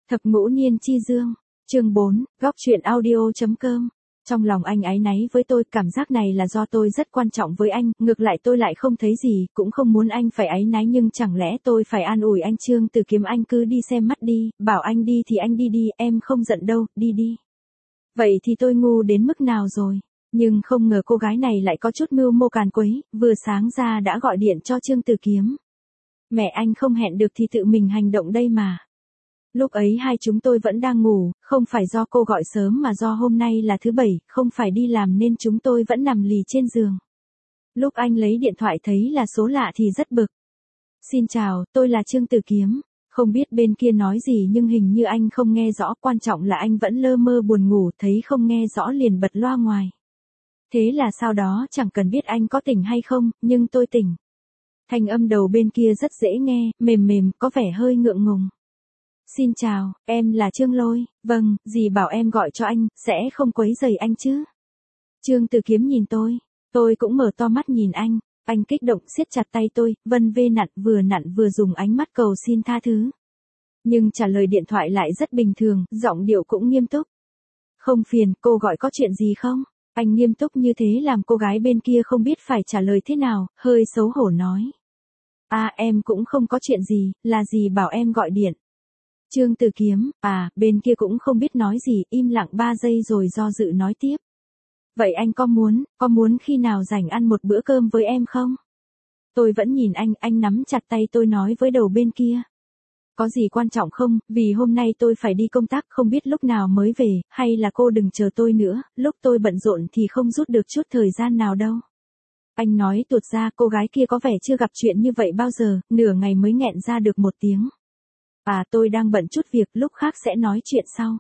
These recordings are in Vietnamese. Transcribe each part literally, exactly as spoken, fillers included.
Thập ngũ niên chi dương, chương bốn, góc truyện audio.com. Trong lòng anh áy náy với tôi, cảm giác này là do tôi rất quan trọng với anh, ngược lại tôi lại không thấy gì, cũng không muốn anh phải áy náy, nhưng chẳng lẽ tôi phải an ủi anh? Trương Tử Kiếm, anh cứ đi xem mắt đi, bảo anh đi thì anh đi đi, em không giận đâu, đi đi. Vậy thì tôi ngu đến mức nào rồi? Nhưng không ngờ cô gái này lại có chút mưu mô càn quấy, vừa sáng ra đã gọi điện cho Trương Tử Kiếm. Mẹ anh không hẹn được thì tự mình hành động đây mà. Lúc ấy hai chúng tôi vẫn đang ngủ, không phải do cô gọi sớm mà do hôm nay là thứ bảy, không phải đi làm nên chúng tôi vẫn nằm lì trên giường. Lúc anh lấy điện thoại thấy là số lạ thì rất bực. Xin chào, tôi là Trương Tử Kiếm. Không biết bên kia nói gì nhưng hình như anh không nghe rõ, quan trọng là anh vẫn lơ mơ buồn ngủ, thấy không nghe rõ liền bật loa ngoài. Thế là sau đó chẳng cần biết anh có tỉnh hay không, nhưng tôi tỉnh. Thanh âm đầu bên kia rất dễ nghe, mềm mềm, có vẻ hơi ngượng ngùng. Xin chào, em là Trương Lôi. Vâng, dì bảo em gọi cho anh, sẽ không quấy rầy anh chứ? Trương Tử Kiếm nhìn tôi, tôi cũng mở to mắt nhìn anh, anh kích động siết chặt tay tôi, vân vê nặn vừa nặn vừa dùng ánh mắt cầu xin tha thứ. Nhưng trả lời điện thoại lại rất bình thường, giọng điệu cũng nghiêm túc. Không phiền, cô gọi có chuyện gì không? Anh nghiêm túc như thế làm cô gái bên kia không biết phải trả lời thế nào, hơi xấu hổ nói. À, em cũng không có chuyện gì, là dì bảo em gọi điện. Trương Tử Kiếm, à, bên kia cũng không biết nói gì, im lặng ba giây rồi do dự nói tiếp. Vậy anh có muốn, có muốn khi nào rảnh ăn một bữa cơm với em không? Tôi vẫn nhìn anh, anh nắm chặt tay tôi nói với đầu bên kia. Có gì quan trọng không, vì hôm nay tôi phải đi công tác, không biết lúc nào mới về, hay là cô đừng chờ tôi nữa, lúc tôi bận rộn thì không rút được chút thời gian nào đâu. Anh nói tuột ra, cô gái kia có vẻ chưa gặp chuyện như vậy bao giờ, nửa ngày mới nghẹn ra được một tiếng. À, tôi đang bận chút việc, lúc khác sẽ nói chuyện sau.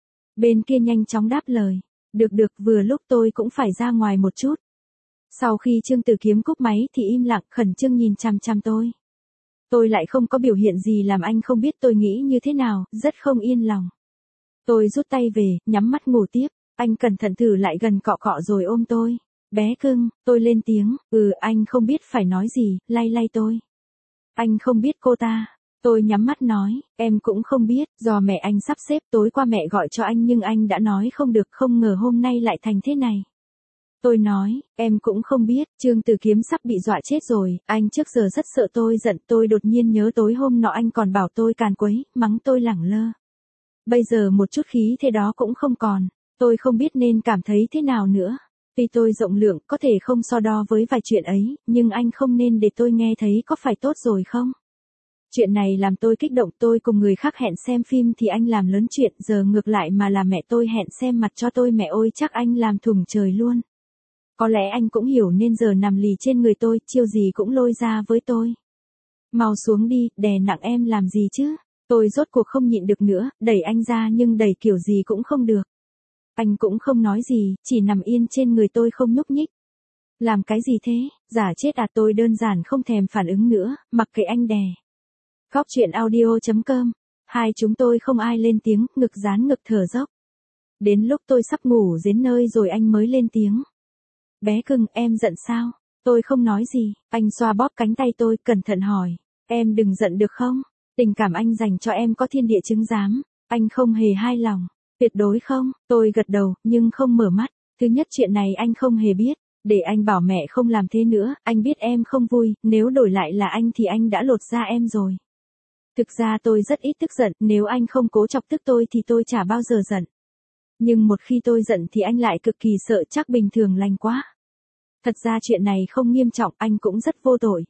Bên kia nhanh chóng đáp lời. Được được, vừa lúc tôi cũng phải ra ngoài một chút. Sau khi Trương Tử Kiếm cúp máy thì im lặng, khẩn trương nhìn chằm chằm tôi. Tôi lại không có biểu hiện gì làm anh không biết tôi nghĩ như thế nào, rất không yên lòng. Tôi rút tay về, nhắm mắt ngủ tiếp, anh cẩn thận thử lại gần cọ cọ rồi ôm tôi. Bé cưng, tôi lên tiếng, ừ, anh không biết phải nói gì, lay lay tôi. Anh không biết cô ta. Tôi nhắm mắt nói, em cũng không biết, do mẹ anh sắp xếp, tối qua mẹ gọi cho anh nhưng anh đã nói không được, không ngờ hôm nay lại thành thế này. Tôi nói, em cũng không biết, Trương Tử Kiếm sắp bị dọa chết rồi, anh trước giờ rất sợ tôi giận, tôi đột nhiên nhớ tối hôm nọ anh còn bảo tôi càn quấy, mắng tôi lẳng lơ. Bây giờ một chút khí thế đó cũng không còn, tôi không biết nên cảm thấy thế nào nữa. Tuy tôi rộng lượng, có thể không so đo với vài chuyện ấy, nhưng anh không nên để tôi nghe thấy, có phải tốt rồi không? Chuyện này làm tôi kích động, tôi cùng người khác hẹn xem phim thì anh làm lớn chuyện, giờ ngược lại mà là mẹ tôi hẹn xem mặt cho tôi, mẹ ơi chắc anh làm thủng trời luôn. Có lẽ anh cũng hiểu nên giờ nằm lì trên người tôi, chiêu gì cũng lôi ra với tôi. Mau xuống đi, đè nặng em làm gì chứ? Tôi rốt cuộc không nhịn được nữa, đẩy anh ra nhưng đẩy kiểu gì cũng không được. Anh cũng không nói gì, chỉ nằm yên trên người tôi không nhúc nhích. Làm cái gì thế? Giả chết à? Tôi đơn giản không thèm phản ứng nữa, mặc kệ anh đè. Góc truyện audio.com. Hai chúng tôi không ai lên tiếng, ngực dán ngực thở dốc. Đến lúc tôi sắp ngủ đến nơi rồi anh mới lên tiếng. Bé cưng, em giận sao? Tôi không nói gì, anh xoa bóp cánh tay tôi, cẩn thận hỏi. Em đừng giận được không? Tình cảm anh dành cho em có thiên địa chứng giám, anh không hề hai lòng. Tuyệt đối không, tôi gật đầu, nhưng không mở mắt. Thứ nhất chuyện này anh không hề biết. Để anh bảo mẹ không làm thế nữa, anh biết em không vui, nếu đổi lại là anh thì anh đã lột da em rồi. Thực ra tôi rất ít tức giận, nếu anh không cố chọc tức tôi thì tôi chả bao giờ giận. Nhưng một khi tôi giận thì anh lại cực kỳ sợ, chắc bình thường lành quá. Thật ra chuyện này không nghiêm trọng, anh cũng rất vô tội.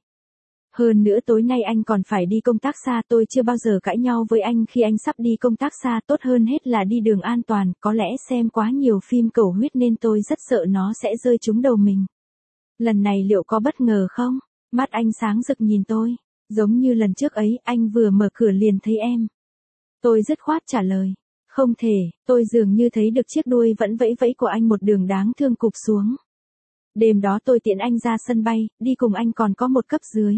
Hơn nữa tối nay anh còn phải đi công tác xa, tôi chưa bao giờ cãi nhau với anh khi anh sắp đi công tác xa, tốt hơn hết là đi đường an toàn, có lẽ xem quá nhiều phim cầu huyết nên tôi rất sợ nó sẽ rơi trúng đầu mình. Lần này liệu có bất ngờ không? Mắt anh sáng rực nhìn tôi. Giống như lần trước ấy, anh vừa mở cửa liền thấy em. Tôi dứt khoát trả lời. Không thể, tôi dường như thấy được chiếc đuôi vẫn vẫy vẫy của anh một đường đáng thương cụp xuống. Đêm đó tôi tiễn anh ra sân bay, đi cùng anh còn có một cấp dưới.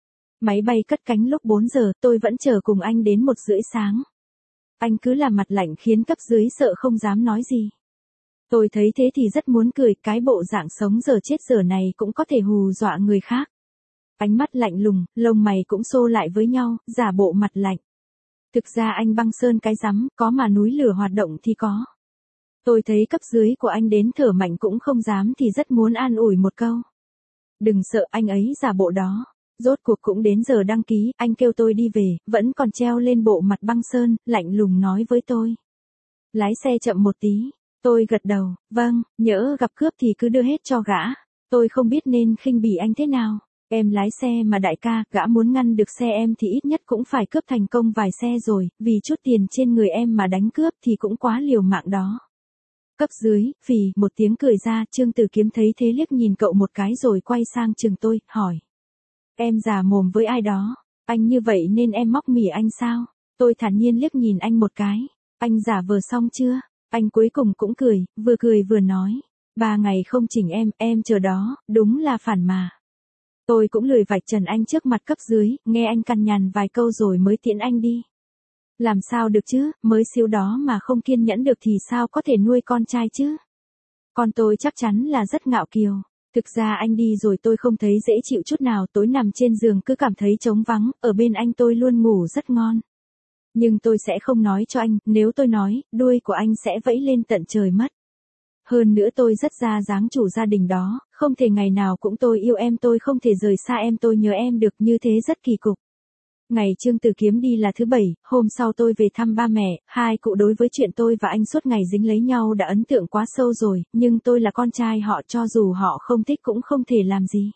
Máy bay cất cánh lúc bốn giờ, tôi vẫn chờ cùng anh đến một rưỡi sáng. Anh cứ làm mặt lạnh khiến cấp dưới sợ không dám nói gì. Tôi thấy thế thì rất muốn cười, cái bộ dạng sống giờ chết giờ này cũng có thể hù dọa người khác. Ánh mắt lạnh lùng, lông mày cũng xô lại với nhau, giả bộ mặt lạnh. Thực ra anh băng sơn cái rắm, có mà núi lửa hoạt động thì có. Tôi thấy cấp dưới của anh đến thở mạnh cũng không dám thì rất muốn an ủi một câu. Đừng sợ, anh ấy giả bộ đó. Rốt cuộc cũng đến giờ đăng ký, anh kêu tôi đi về, vẫn còn treo lên bộ mặt băng sơn, lạnh lùng nói với tôi. Lái xe chậm một tí. Tôi gật đầu, vâng, nhỡ gặp cướp thì cứ đưa hết cho gã. Tôi không biết nên khinh bỉ anh thế nào. Em lái xe mà đại ca, gã muốn ngăn được xe em thì ít nhất cũng phải cướp thành công vài xe rồi, vì chút tiền trên người em mà đánh cướp thì cũng quá liều mạng đó. Cấp dưới, phì, một tiếng cười ra, Trương Tử Kiếm thấy thế liếc nhìn cậu một cái rồi quay sang chừng tôi, hỏi. Em già mồm với ai đó, anh như vậy nên em móc mỉa anh sao? Tôi thản nhiên liếc nhìn anh một cái, anh giả vờ xong chưa? Anh cuối cùng cũng cười, vừa cười vừa nói. Ba ngày không chỉnh em, em chờ đó, đúng là phản mà. Tôi cũng lười vạch trần anh trước mặt cấp dưới, nghe anh cằn nhằn vài câu rồi mới tiễn anh đi. Làm sao được chứ, mới xíu đó mà không kiên nhẫn được thì sao có thể nuôi con trai chứ? Con tôi chắc chắn là rất ngạo kiều. Thực ra anh đi rồi tôi không thấy dễ chịu chút nào, tối nằm trên giường cứ cảm thấy trống vắng, ở bên anh tôi luôn ngủ rất ngon. Nhưng tôi sẽ không nói cho anh, nếu tôi nói, đuôi của anh sẽ vẫy lên tận trời mất. Hơn nữa tôi rất ra dáng chủ gia đình đó, không thể ngày nào cũng tôi yêu em, tôi không thể rời xa em, tôi nhớ em được, như thế rất kỳ cục. Ngày Trương Tử Kiếm đi là thứ bảy, hôm sau tôi về thăm ba mẹ, hai cụ đối với chuyện tôi và anh suốt ngày dính lấy nhau đã ấn tượng quá sâu rồi, nhưng tôi là con trai họ, cho dù họ không thích cũng không thể làm gì.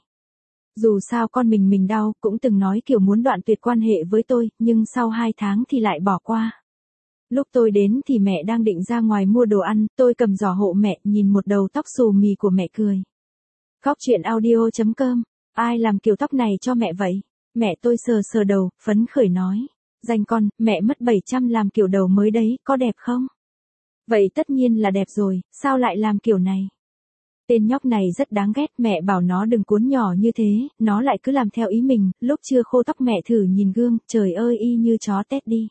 Dù sao con mình mình đau, cũng từng nói kiểu muốn đoạn tuyệt quan hệ với tôi, nhưng sau hai tháng thì lại bỏ qua. Lúc tôi đến thì mẹ đang định ra ngoài mua đồ ăn, tôi cầm giỏ hộ mẹ, nhìn một đầu tóc xù mì của mẹ cười. Góc chuyện audio chấm com, ai làm kiểu tóc này cho mẹ vậy? Mẹ tôi sờ sờ đầu, phấn khởi nói. Dành con, mẹ mất bảy trăm làm kiểu đầu mới đấy, có đẹp không? Vậy tất nhiên là đẹp rồi, sao lại làm kiểu này? Tên nhóc này rất đáng ghét, mẹ bảo nó đừng cuốn nhỏ như thế, nó lại cứ làm theo ý mình, lúc chưa khô tóc mẹ thử nhìn gương, trời ơi y như chó tét đi.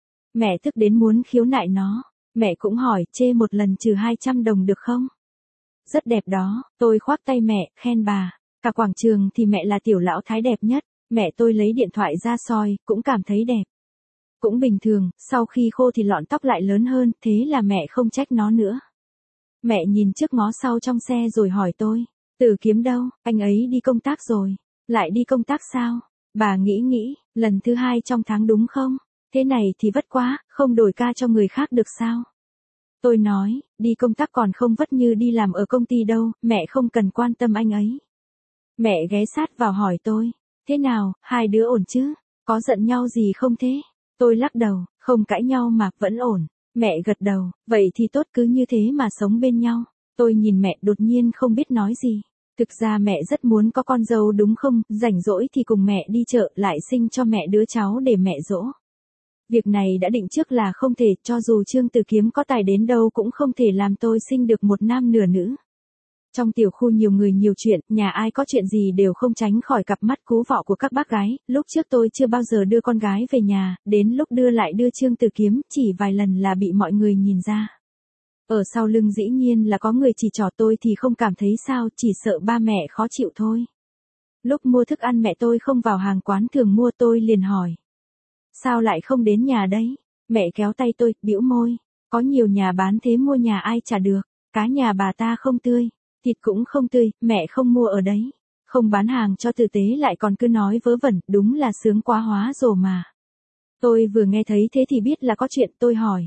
Mẹ tức đến muốn khiếu nại nó, mẹ cũng hỏi, chê một lần trừ hai trăm đồng được không? Rất đẹp đó, tôi khoác tay mẹ, khen bà, cả quảng trường thì mẹ là tiểu lão thái đẹp nhất, mẹ tôi lấy điện thoại ra soi, cũng cảm thấy đẹp. Cũng bình thường, sau khi khô thì lọn tóc lại lớn hơn, thế là mẹ không trách nó nữa. Mẹ nhìn trước ngó sau trong xe rồi hỏi tôi, Tử Kiếm đâu, anh ấy đi công tác rồi, lại đi công tác sao? Bà nghĩ nghĩ, lần thứ hai trong tháng đúng không? Thế này thì vất quá, không đổi ca cho người khác được sao? Tôi nói, đi công tác còn không vất như đi làm ở công ty đâu, mẹ không cần quan tâm anh ấy. Mẹ ghé sát vào hỏi tôi, thế nào, hai đứa ổn chứ? Có giận nhau gì không thế? Tôi lắc đầu, không cãi nhau mà, vẫn ổn. Mẹ gật đầu, vậy thì tốt, cứ như thế mà sống bên nhau. Tôi nhìn mẹ đột nhiên không biết nói gì. Thực ra mẹ rất muốn có con dâu đúng không, rảnh rỗi thì cùng mẹ đi chợ, lại sinh cho mẹ đứa cháu để mẹ dỗ. Việc này đã định trước là không thể, cho dù Trương Tử Kiếm có tài đến đâu cũng không thể làm tôi sinh được một nam nửa nữ. Trong tiểu khu nhiều người nhiều chuyện, nhà ai có chuyện gì đều không tránh khỏi cặp mắt cú vọ của các bác gái, lúc trước tôi chưa bao giờ đưa con gái về nhà, đến lúc đưa lại đưa Trương Tử Kiếm, chỉ vài lần là bị mọi người nhìn ra. Ở sau lưng dĩ nhiên là có người chỉ trỏ tôi thì không cảm thấy sao, chỉ sợ ba mẹ khó chịu thôi. Lúc mua thức ăn mẹ tôi không vào hàng quán thường mua, tôi liền hỏi. Sao lại không đến nhà đấy? Mẹ kéo tay tôi, bĩu môi. Có nhiều nhà bán thế mua nhà ai trả được, cá nhà bà ta không tươi. Thịt cũng không tươi, mẹ không mua ở đấy. Không bán hàng cho tử tế lại còn cứ nói vớ vẩn, đúng là sướng quá hóa rồ mà. Tôi vừa nghe thấy thế thì biết là có chuyện, tôi hỏi.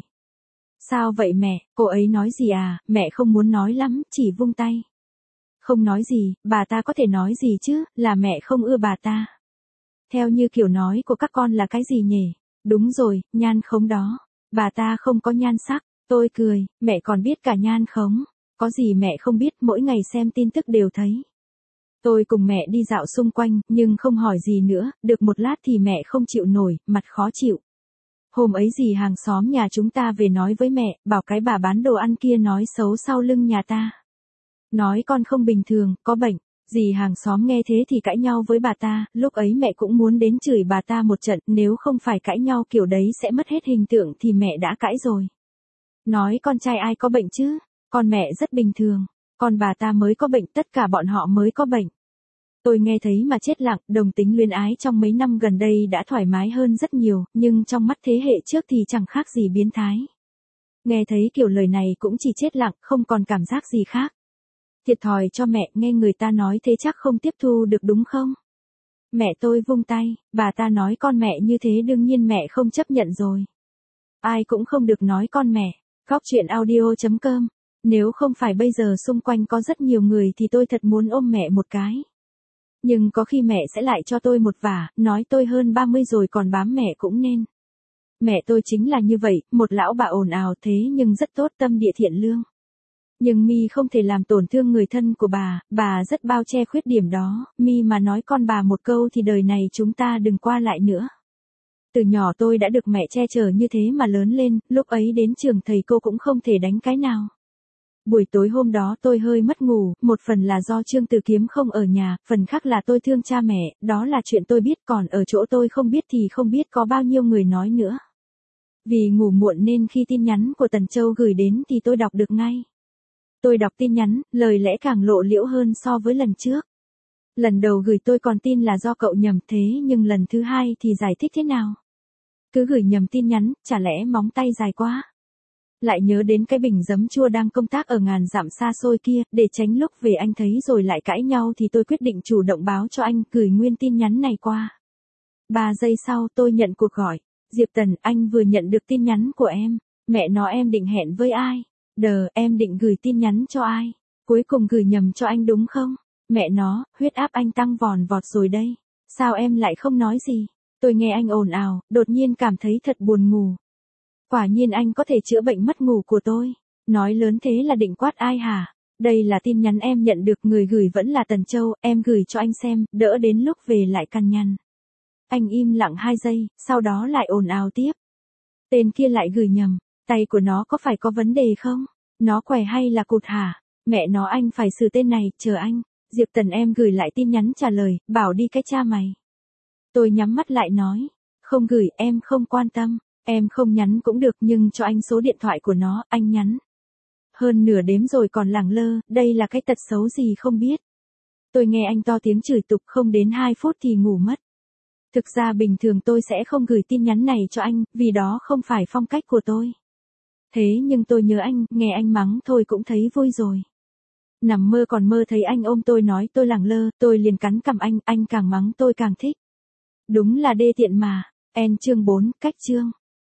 Sao vậy mẹ, cô ấy nói gì à, mẹ không muốn nói lắm, chỉ vung tay. Không nói gì, bà ta có thể nói gì chứ, là mẹ không ưa bà ta. Theo như kiểu nói của các con là cái gì nhỉ? Đúng rồi, nhan khống đó. Bà ta không có nhan sắc, tôi cười, mẹ còn biết cả nhan khống. Có gì mẹ không biết, mỗi ngày xem tin tức đều thấy. Tôi cùng mẹ đi dạo xung quanh, nhưng không hỏi gì nữa, được một lát thì mẹ không chịu nổi, mặt khó chịu. Hôm ấy dì hàng xóm nhà chúng ta về nói với mẹ, bảo cái bà bán đồ ăn kia nói xấu sau lưng nhà ta. Nói con không bình thường, có bệnh. Dì hàng xóm nghe thế thì cãi nhau với bà ta, lúc ấy mẹ cũng muốn đến chửi bà ta một trận, nếu không phải cãi nhau kiểu đấy sẽ mất hết hình tượng thì mẹ đã cãi rồi. Nói con trai ai có bệnh chứ? Con mẹ rất bình thường, con bà ta mới có bệnh, tất cả bọn họ mới có bệnh. Tôi nghe thấy mà chết lặng, đồng tính luyến ái trong mấy năm gần đây đã thoải mái hơn rất nhiều, nhưng trong mắt thế hệ trước thì chẳng khác gì biến thái. Nghe thấy kiểu lời này cũng chỉ chết lặng, không còn cảm giác gì khác. Thiệt thòi cho mẹ, nghe người ta nói thế chắc không tiếp thu được đúng không? Mẹ tôi vung tay, bà ta nói con mẹ như thế đương nhiên mẹ không chấp nhận rồi. Ai cũng không được nói con mẹ. Góc chuyện audio chấm com. Nếu không phải bây giờ xung quanh có rất nhiều người thì tôi thật muốn ôm mẹ một cái. Nhưng có khi mẹ sẽ lại cho tôi một vả, nói tôi hơn ba mươi rồi còn bám mẹ cũng nên. Mẹ tôi chính là như vậy, một lão bà ồn ào thế nhưng rất tốt tâm địa thiện lương. Nhưng Mi không thể làm tổn thương người thân của bà, bà rất bao che khuyết điểm đó, Mi mà nói con bà một câu thì đời này chúng ta đừng qua lại nữa. Từ nhỏ tôi đã được mẹ che chở như thế mà lớn lên, lúc ấy đến trường thầy cô cũng không thể đánh cái nào. Buổi tối hôm đó tôi hơi mất ngủ, một phần là do Trương Tử Kiếm không ở nhà, phần khác là tôi thương cha mẹ, đó là chuyện tôi biết, còn ở chỗ tôi không biết thì không biết có bao nhiêu người nói nữa. Vì ngủ muộn nên khi tin nhắn của Tần Châu gửi đến thì tôi đọc được ngay. Tôi đọc tin nhắn, lời lẽ càng lộ liễu hơn so với lần trước. Lần đầu gửi tôi còn tin là do cậu nhầm thế nhưng lần thứ hai thì giải thích thế nào? Cứ gửi nhầm tin nhắn, chả lẽ móng tay dài quá? Lại nhớ đến cái bình giấm chua đang công tác ở ngàn dặm xa xôi kia, để tránh lúc về anh thấy rồi lại cãi nhau thì tôi quyết định chủ động báo cho anh, gửi nguyên tin nhắn này qua. Ba giây sau tôi nhận cuộc gọi. Diệp Tần, anh vừa nhận được tin nhắn của em. Mẹ nó em định hẹn với ai? Đờ, em định gửi tin nhắn cho ai? Cuối cùng gửi nhầm cho anh đúng không? Mẹ nó, huyết áp anh tăng vòn vọt rồi đây. Sao em lại không nói gì? Tôi nghe anh ồn ào, đột nhiên cảm thấy thật buồn ngủ. Quả nhiên anh có thể chữa bệnh mất ngủ của tôi. Nói lớn thế là định quát ai hả? Đây là tin nhắn em nhận được, người gửi vẫn là Tần Châu, em gửi cho anh xem, đỡ đến lúc về lại cằn nhằn. Anh im lặng hai giây, sau đó lại ồn ào tiếp. Tên kia lại gửi nhầm, tay của nó có phải có vấn đề không? Nó khỏe hay là cụt hả? Mẹ nó anh phải xử tên này, chờ anh. Diệp Tần em gửi lại tin nhắn trả lời, bảo đi cái cha mày. Tôi nhắm mắt lại nói, không gửi, em không quan tâm, em không nhắn cũng được nhưng cho anh số điện thoại của nó, anh nhắn. Hơn nửa đếm rồi còn lẳng lơ, đây là cái tật xấu gì không biết. Tôi nghe anh to tiếng chửi tục không đến hai phút thì ngủ mất. Thực ra bình thường tôi sẽ không gửi tin nhắn này cho anh, vì đó không phải phong cách của tôi. Thế nhưng tôi nhớ anh, nghe anh mắng thôi cũng thấy vui rồi. Nằm mơ còn mơ thấy anh ôm tôi nói tôi lẳng lơ, tôi liền cắn cằm anh, anh càng mắng tôi càng thích. Đúng là đê tiện mà. En chương bốn, cách chương.